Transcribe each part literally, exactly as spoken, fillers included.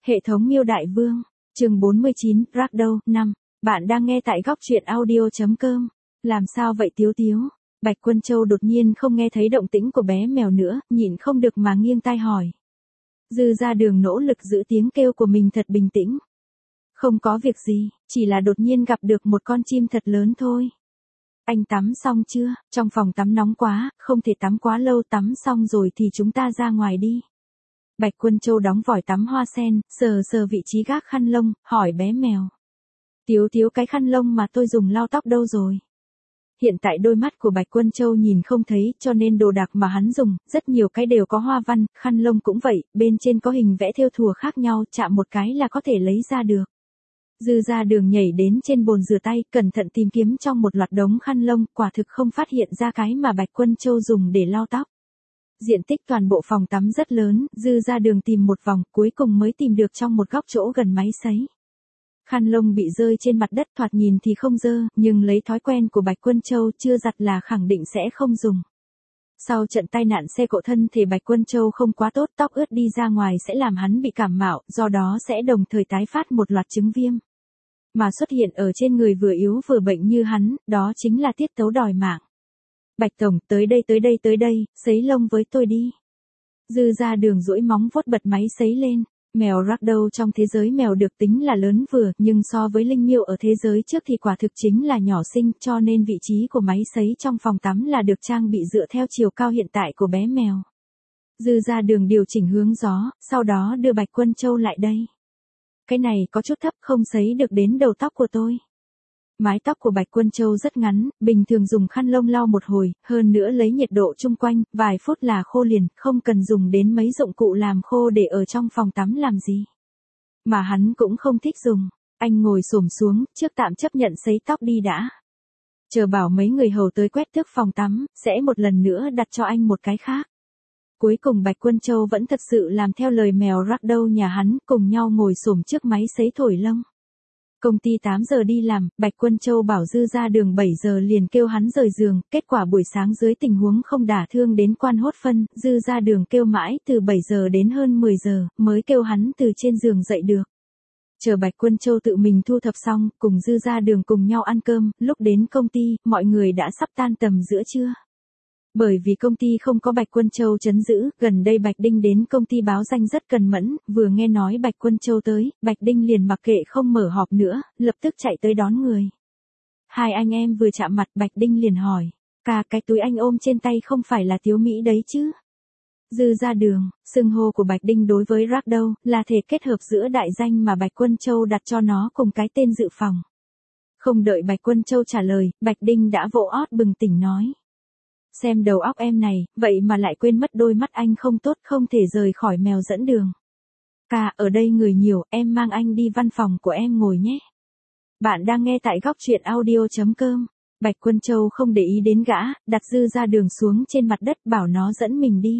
Hệ thống Miêu Đại Vương, chương bốn mươi chín, Ragdoll, năm. Bạn đang nghe tại góc truyện audio chấm com. Làm sao vậy Tiếu Tiếu? Bạch Quân Châu đột nhiên không nghe thấy động tĩnh của bé mèo nữa, nhịn không được mà nghiêng tai hỏi. Dư Ra Đường nỗ lực giữ tiếng kêu của mình thật bình tĩnh. Không có việc gì, chỉ là đột nhiên gặp được một con chim thật lớn thôi. Anh tắm xong chưa? Trong phòng tắm nóng quá, không thể tắm quá lâu, tắm xong rồi thì chúng ta ra ngoài đi. Bạch Quân Châu đóng vòi tắm hoa sen, sờ sờ vị trí gác khăn lông, hỏi bé mèo. Tiếu Tiếu, cái khăn lông mà tôi dùng lau tóc đâu rồi? Hiện tại đôi mắt của Bạch Quân Châu nhìn không thấy, cho nên đồ đạc mà hắn dùng, rất nhiều cái đều có hoa văn, khăn lông cũng vậy, bên trên có hình vẽ thêu thùa khác nhau, chạm một cái là có thể lấy ra được. Dư Ra Đường nhảy đến trên bồn rửa tay, cẩn thận tìm kiếm trong một loạt đống khăn lông, quả thực không phát hiện ra cái mà Bạch Quân Châu dùng để lau tóc. Diện tích toàn bộ phòng tắm rất lớn, Dư Ra Đường tìm một vòng, cuối cùng mới tìm được trong một góc chỗ gần máy sấy. Khăn lông bị rơi trên mặt đất, thoạt nhìn thì không dơ, nhưng lấy thói quen của Bạch Quân Châu chưa giặt là khẳng định sẽ không dùng. Sau trận tai nạn xe cộ, thân thể Bạch Quân Châu không quá tốt, tóc ướt đi ra ngoài sẽ làm hắn bị cảm mạo, do đó sẽ đồng thời tái phát một loạt chứng viêm. Mà xuất hiện ở trên người vừa yếu vừa bệnh như hắn, đó chính là tiết tấu đòi mạng. Bạch Tổng, tới đây tới đây tới đây, sấy lông với tôi đi. Dư Ra Đường duỗi móng vuốt bật máy sấy lên. Mèo Ragdoll trong thế giới mèo được tính là lớn vừa, nhưng so với linh miêu ở thế giới trước thì quả thực chính là nhỏ xinh, cho nên vị trí của máy sấy trong phòng tắm là được trang bị dựa theo chiều cao hiện tại của bé mèo. Dư Ra Đường điều chỉnh hướng gió, sau đó đưa Bạch Quân Châu lại đây. Cái này có chút thấp, không sấy được đến đầu tóc của tôi. Mái tóc của Bạch Quân Châu rất ngắn, bình thường dùng khăn lông lau một hồi, hơn nữa lấy nhiệt độ chung quanh, vài phút là khô liền, không cần dùng đến mấy dụng cụ làm khô để ở trong phòng tắm làm gì. Mà hắn cũng không thích dùng, anh ngồi xổm xuống, trước tạm chấp nhận sấy tóc đi đã. Chờ bảo mấy người hầu tới quét tước phòng tắm, sẽ một lần nữa đặt cho anh một cái khác. Cuối cùng Bạch Quân Châu vẫn thật sự làm theo lời mèo Ragdoll nhà hắn, cùng nhau ngồi xổm trước máy sấy thổi lông. Công ty tám giờ đi làm, Bạch Quân Châu bảo Dư Ra Đường bảy giờ liền kêu hắn rời giường, kết quả buổi sáng dưới tình huống không đả thương đến quan hốt phân, Dư Ra Đường kêu mãi từ bảy giờ đến hơn mười giờ, mới kêu hắn từ trên giường dậy được. Chờ Bạch Quân Châu tự mình thu thập xong, cùng Dư Ra Đường cùng nhau ăn cơm, lúc đến công ty, mọi người đã sắp tan tầm giữa trưa. Bởi vì công ty không có Bạch Quân Châu trấn giữ, gần đây Bạch Đinh đến công ty báo danh rất cần mẫn, vừa nghe nói Bạch Quân Châu tới, Bạch Đinh liền mặc kệ không mở họp nữa, lập tức chạy tới đón người. Hai anh em vừa chạm mặt, Bạch Đinh liền hỏi, cả cái túi anh ôm trên tay không phải là Tiếu Mỹ đấy chứ? Dư Ra Đường, xưng hô của Bạch Đinh đối với Ragdoll, là thể kết hợp giữa đại danh mà Bạch Quân Châu đặt cho nó cùng cái tên dự phòng. Không đợi Bạch Quân Châu trả lời, Bạch Đinh đã vỗ ót bừng tỉnh nói. Xem đầu óc em này, vậy mà lại quên mất đôi mắt anh không tốt, không thể rời khỏi mèo dẫn đường. Ca, ở đây người nhiều, em mang anh đi văn phòng của em ngồi nhé. Bạn đang nghe tại góc truyện audio chấm com. Bạch Quân Châu không để ý đến gã, đặt Dư Ra Đường xuống trên mặt đất, bảo nó dẫn mình đi.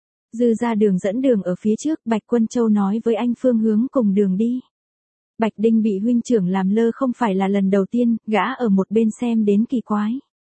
Dư Ra Đường dẫn đường ở phía trước, Bạch Quân Châu nói với anh phương hướng cùng đường đi. Bạch Đinh bị huynh trưởng làm lơ không phải là lần đầu tiên, gã ở một bên xem đến kỳ quái.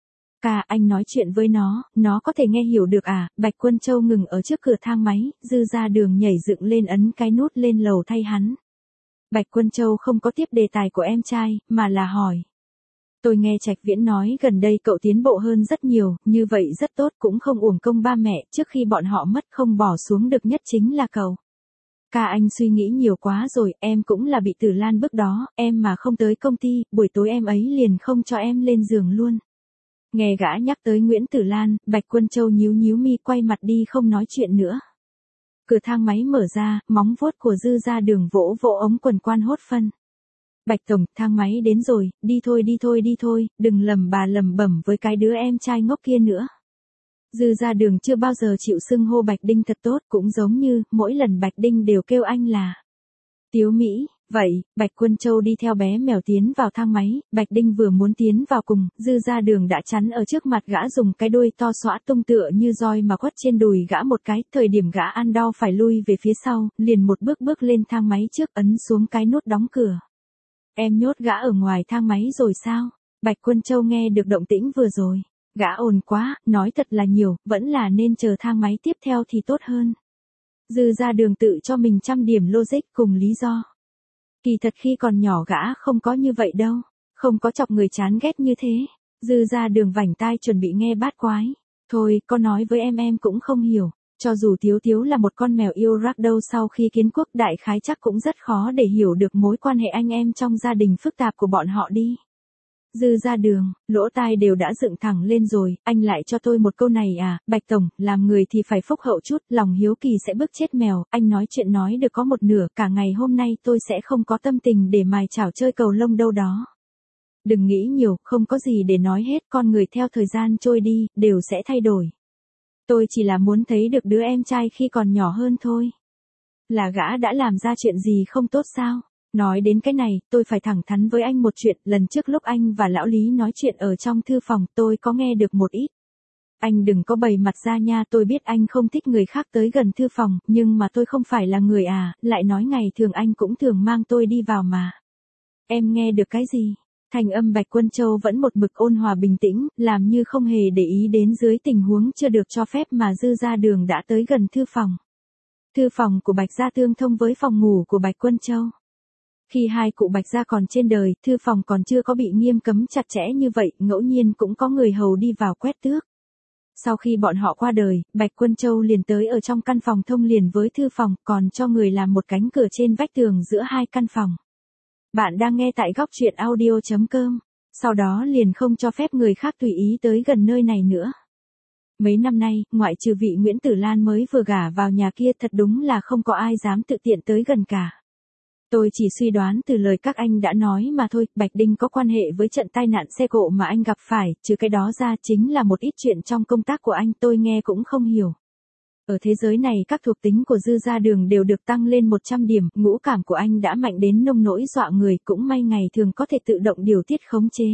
Ca, anh nói chuyện với nó, nó có thể nghe hiểu được à? Bạch Quân Châu ngừng ở trước cửa thang máy, Dư Ra Đường nhảy dựng lên ấn cái nút lên lầu thay hắn. Bạch Quân Châu không có tiếp đề tài của em trai, mà là hỏi. Tôi nghe Trạch Viễn nói gần đây cậu tiến bộ hơn rất nhiều, như vậy rất tốt, cũng không uổng công ba mẹ, trước khi bọn họ mất không bỏ xuống được nhất chính là cậu. Ca, anh suy nghĩ nhiều quá rồi, em cũng là bị Tử Lan bức đó, em mà không tới công ty, buổi tối em ấy liền không cho em lên giường luôn. Nghe gã nhắc tới Nguyễn Tử Lan, Bạch Quân Châu nhíu nhíu mi, quay mặt đi không nói chuyện nữa. Cửa thang máy mở ra, móng vuốt của Dư Ra Đường vỗ vỗ ống quần quan hốt phân. Bạch Tổng, thang máy đến rồi, đi thôi đi thôi đi thôi, đừng lầm bà lầm bẩm với cái đứa em trai ngốc kia nữa. Dư Ra Đường chưa bao giờ chịu xưng hô Bạch Đinh thật tốt, cũng giống như, mỗi lần Bạch Đinh đều kêu anh là Tiếu Mỹ. Vậy, Bạch Quân Châu đi theo bé mèo tiến vào thang máy, Bạch Đinh vừa muốn tiến vào cùng, Dư Ra Đường đã chắn ở trước mặt gã, dùng cái đuôi to xõa tung tựa như roi mà quất trên đùi gã một cái, thời điểm gã ăn đau phải lui về phía sau, liền một bước bước lên thang máy trước, ấn xuống cái nút đóng cửa. Em nhốt gã ở ngoài thang máy rồi sao? Bạch Quân Châu nghe được động tĩnh vừa rồi, gã ồn quá, nói thật là nhiều, vẫn là nên chờ thang máy tiếp theo thì tốt hơn. Dư Gia Đường tự cho mình trăm điểm logic cùng lý do. Kỳ thật khi còn nhỏ gã không có như vậy đâu, không có chọc người chán ghét như thế. Dư Gia Đường vảnh tai chuẩn bị nghe bát quái. Thôi, có nói với em em cũng không hiểu. Cho dù Tiếu Tiếu là một con mèo yêu rắc đâu sau khi kiến quốc đại khái chắc cũng rất khó để hiểu được mối quan hệ anh em trong gia đình phức tạp của bọn họ đi. Dư Gia Đường, lỗ tai đều đã dựng thẳng lên rồi, anh lại cho tôi một câu này à, Bạch Tổng, làm người thì phải phúc hậu chút, lòng hiếu kỳ sẽ bức chết mèo, anh nói chuyện nói được có một nửa, cả ngày hôm nay tôi sẽ không có tâm tình để mài chảo chơi cầu lông đâu đó. Đừng nghĩ nhiều, không có gì để nói hết, con người theo thời gian trôi đi, đều sẽ thay đổi. Tôi chỉ là muốn thấy được đứa em trai khi còn nhỏ hơn thôi. Là gã đã làm ra chuyện gì không tốt sao? Nói đến cái này, tôi phải thẳng thắn với anh một chuyện, lần trước lúc anh và lão Lý nói chuyện ở trong thư phòng, tôi có nghe được một ít. Anh đừng có bày mặt ra nha, tôi biết anh không thích người khác tới gần thư phòng, nhưng mà tôi không phải là người à, lại nói ngày thường anh cũng thường mang tôi đi vào mà. Em nghe được cái gì? Thanh âm Bạch Quân Châu vẫn một mực ôn hòa bình tĩnh, làm như không hề để ý đến dưới tình huống chưa được cho phép mà Dư Gia Đường đã tới gần thư phòng. Thư phòng của Bạch Gia tương thông với phòng ngủ của Bạch Quân Châu. Khi hai cụ Bạch Gia còn trên đời, thư phòng còn chưa có bị nghiêm cấm chặt chẽ như vậy, ngẫu nhiên cũng có người hầu đi vào quét tước. Sau khi bọn họ qua đời, Bạch Quân Châu liền tới ở trong căn phòng thông liền với thư phòng, còn cho người làm một cánh cửa trên vách tường giữa hai căn phòng. Bạn đang nghe tại góc truyện audio chấm com. Sau đó liền không cho phép người khác tùy ý tới gần nơi này nữa. Mấy năm nay, ngoại trừ vị Nguyễn Tử Lan mới vừa gả vào nhà kia thật đúng là không có ai dám tự tiện tới gần cả. Tôi chỉ suy đoán từ lời các anh đã nói mà thôi, Bạch Đinh có quan hệ với trận tai nạn xe cộ mà anh gặp phải, trừ cái đó ra chính là một ít chuyện trong công tác của anh tôi nghe cũng không hiểu. Ở thế giới này các thuộc tính của Dư Gia Đường đều được tăng lên một trăm điểm, ngũ cảm của anh đã mạnh đến nông nỗi dọa người, cũng may ngày thường có thể tự động điều tiết khống chế.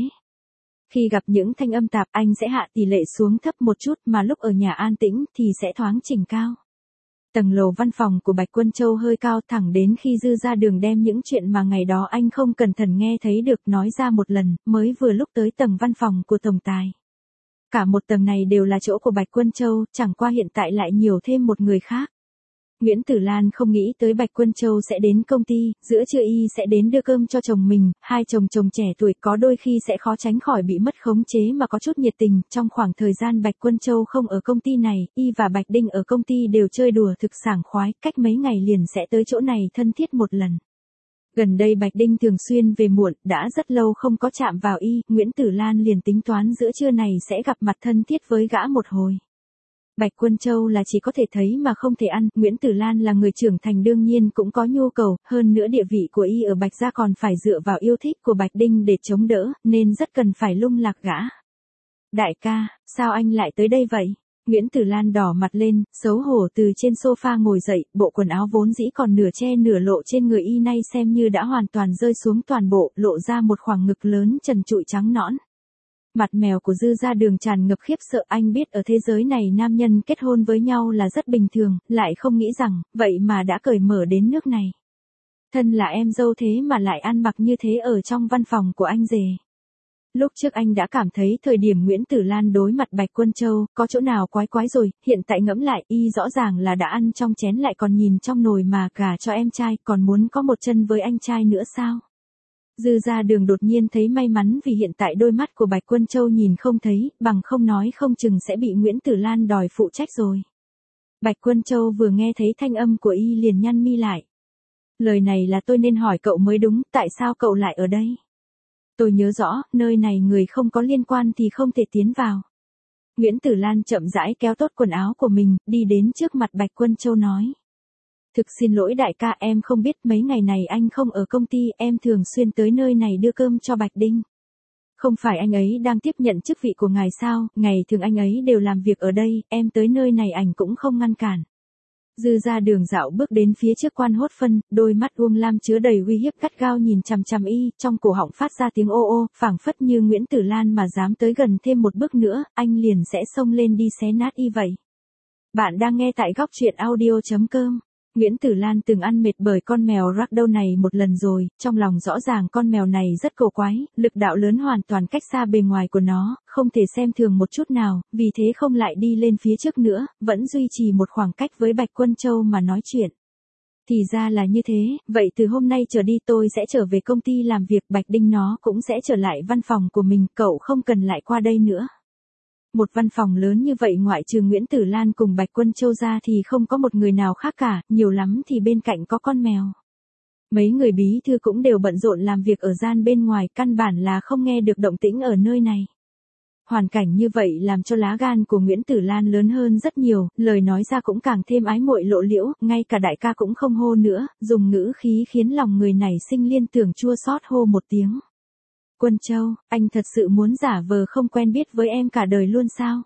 Khi gặp những thanh âm tạp anh sẽ hạ tỷ lệ xuống thấp một chút mà lúc ở nhà an tĩnh thì sẽ thoáng chỉnh cao. Tầng lầu văn phòng của Bạch Quân Châu hơi cao thẳng đến khi Dư Gia Đường đem những chuyện mà ngày đó anh không cẩn thận nghe thấy được nói ra một lần, mới vừa lúc tới tầng văn phòng của tổng tài. Cả một tầng này đều là chỗ của Bạch Quân Châu, chẳng qua hiện tại lại nhiều thêm một người khác. Nguyễn Tử Lan không nghĩ tới Bạch Quân Châu sẽ đến công ty, giữa trưa y sẽ đến đưa cơm cho chồng mình, hai chồng chồng trẻ tuổi có đôi khi sẽ khó tránh khỏi bị mất khống chế mà có chút nhiệt tình. Trong khoảng thời gian Bạch Quân Châu không ở công ty này, y và Bạch Đinh ở công ty đều chơi đùa thực sảng khoái, cách mấy ngày liền sẽ tới chỗ này thân thiết một lần. Gần đây Bạch Đinh thường xuyên về muộn, đã rất lâu không có chạm vào y, Nguyễn Tử Lan liền tính toán giữa trưa này sẽ gặp mặt thân thiết với gã một hồi. Bạch Quân Châu là chỉ có thể thấy mà không thể ăn, Nguyễn Tử Lan là người trưởng thành đương nhiên cũng có nhu cầu, hơn nữa địa vị của y ở Bạch Gia còn phải dựa vào yêu thích của Bạch Đinh để chống đỡ, nên rất cần phải lung lạc gã. Đại ca, sao anh lại tới đây vậy? Nguyễn Tử Lan đỏ mặt lên, xấu hổ từ trên sofa ngồi dậy, bộ quần áo vốn dĩ còn nửa che nửa lộ trên người y nay xem như đã hoàn toàn rơi xuống toàn bộ, lộ ra một khoảng ngực lớn trần trụi trắng nõn. Mặt mèo của Dư Gia Đường tràn ngập khiếp sợ, anh biết ở thế giới này nam nhân kết hôn với nhau là rất bình thường, lại không nghĩ rằng, vậy mà đã cởi mở đến nước này. Thân là em dâu thế mà lại ăn mặc như thế ở trong văn phòng của anh rể. Lúc trước anh đã cảm thấy thời điểm Nguyễn Tử Lan đối mặt Bạch Quân Châu, có chỗ nào quái quái rồi, hiện tại ngẫm lại, y rõ ràng là đã ăn trong chén lại còn nhìn trong nồi mà gả cho em trai, còn muốn có một chân với anh trai nữa sao? Dư Gia Đường đột nhiên thấy may mắn vì hiện tại đôi mắt của Bạch Quân Châu nhìn không thấy, bằng không nói không chừng sẽ bị Nguyễn Tử Lan đòi phụ trách rồi. Bạch Quân Châu vừa nghe thấy thanh âm của y liền nhăn mi lại. Lời này là tôi nên hỏi cậu mới đúng, tại sao cậu lại ở đây? Tôi nhớ rõ, nơi này người không có liên quan thì không thể tiến vào. Nguyễn Tử Lan chậm rãi kéo tốt quần áo của mình, đi đến trước mặt Bạch Quân Châu nói. Thực xin lỗi đại ca, em không biết mấy ngày này anh không ở công ty, em thường xuyên tới nơi này đưa cơm cho Bạch Đinh. Không phải anh ấy đang tiếp nhận chức vị của ngài sao, ngày thường anh ấy đều làm việc ở đây, em tới nơi này ảnh cũng không ngăn cản. Dư Gia Đường dạo bước đến phía trước quan hốt phân, đôi mắt Uông Lam chứa đầy uy hiếp gắt gao nhìn chằm chằm y, trong cổ họng phát ra tiếng ô ô, phảng phất như Nguyễn Tử Lan mà dám tới gần thêm một bước nữa, anh liền sẽ xông lên đi xé nát y vậy. Bạn đang nghe tại góc truyện audio chấm com. Nguyễn Tử Lan từng ăn mệt bởi con mèo Ragdoll này một lần rồi, trong lòng rõ ràng con mèo này rất cổ quái, lực đạo lớn hoàn toàn cách xa bề ngoài của nó, không thể xem thường một chút nào, vì thế không lại đi lên phía trước nữa, vẫn duy trì một khoảng cách với Bạch Quân Châu mà nói chuyện. Thì ra là như thế, vậy từ hôm nay trở đi tôi sẽ trở về công ty làm việc, Bạch Đinh nó cũng sẽ trở lại văn phòng của mình, cậu không cần lại qua đây nữa. Một văn phòng lớn như vậy ngoại trừ Nguyễn Tử Lan cùng Bạch Quân Châu ra thì không có một người nào khác cả, nhiều lắm thì bên cạnh có con mèo. Mấy người bí thư cũng đều bận rộn làm việc ở gian bên ngoài, căn bản là không nghe được động tĩnh ở nơi này. Hoàn cảnh như vậy làm cho lá gan của Nguyễn Tử Lan lớn hơn rất nhiều, lời nói ra cũng càng thêm ái muội lộ liễu, ngay cả đại ca cũng không hô nữa, dùng ngữ khí khiến lòng người này sinh liên tưởng chua xót hô một tiếng. Quân Châu, anh thật sự muốn giả vờ không quen biết với em cả đời luôn sao?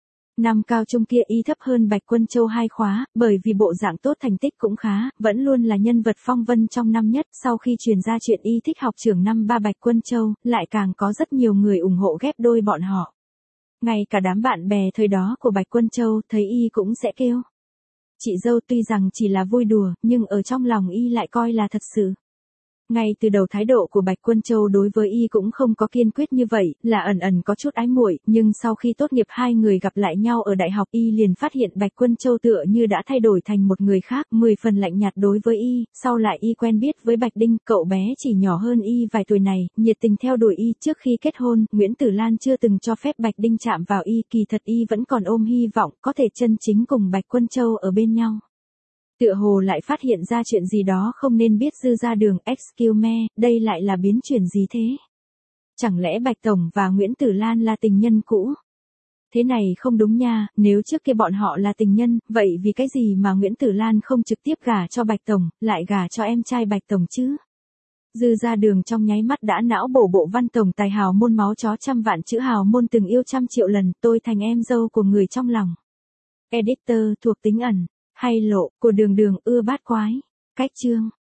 Năm cao trung kia y thấp hơn Bạch Quân Châu hai khóa, bởi vì bộ dạng tốt thành tích cũng khá, vẫn luôn là nhân vật phong vân trong năm nhất, sau khi truyền ra chuyện y thích học trưởng năm ba Bạch Quân Châu, lại càng có rất nhiều người ủng hộ ghép đôi bọn họ. Ngay cả đám bạn bè thời đó của Bạch Quân Châu thấy y cũng sẽ kêu. Chị dâu tuy rằng chỉ là vui đùa, nhưng ở trong lòng y lại coi là thật sự. Ngay từ đầu thái độ của Bạch Quân Châu đối với y cũng không có kiên quyết như vậy, là ẩn ẩn có chút ái muội, nhưng sau khi tốt nghiệp hai người gặp lại nhau ở đại học y liền phát hiện Bạch Quân Châu tựa như đã thay đổi thành một người khác, mười phần lạnh nhạt đối với y, sau lại y quen biết với Bạch Đinh, cậu bé chỉ nhỏ hơn y vài tuổi này, nhiệt tình theo đuổi y. Trước khi kết hôn, Nguyễn Tử Lan chưa từng cho phép Bạch Đinh chạm vào y, kỳ thật y vẫn còn ôm hy vọng có thể chân chính cùng Bạch Quân Châu ở bên nhau. Tựa hồ lại phát hiện ra chuyện gì đó không nên biết. Dư Ra Đường, excuse me, đây lại là biến chuyển gì thế? Chẳng lẽ Bạch Tổng và Nguyễn Tử Lan là tình nhân cũ? Thế này không đúng nha, nếu trước kia bọn họ là tình nhân, vậy vì cái gì mà Nguyễn Tử Lan không trực tiếp gả cho Bạch Tổng, lại gả cho em trai Bạch Tổng chứ? Dư Ra Đường trong nháy mắt đã não bổ bộ văn tổng tài hào môn máu chó trăm vạn chữ hào môn từng yêu trăm triệu lần, tôi thành em dâu của người trong lòng. Editor thuộc tính ẩn. Hay lộ, của Đường Đường ưa bát quái. Cách chương.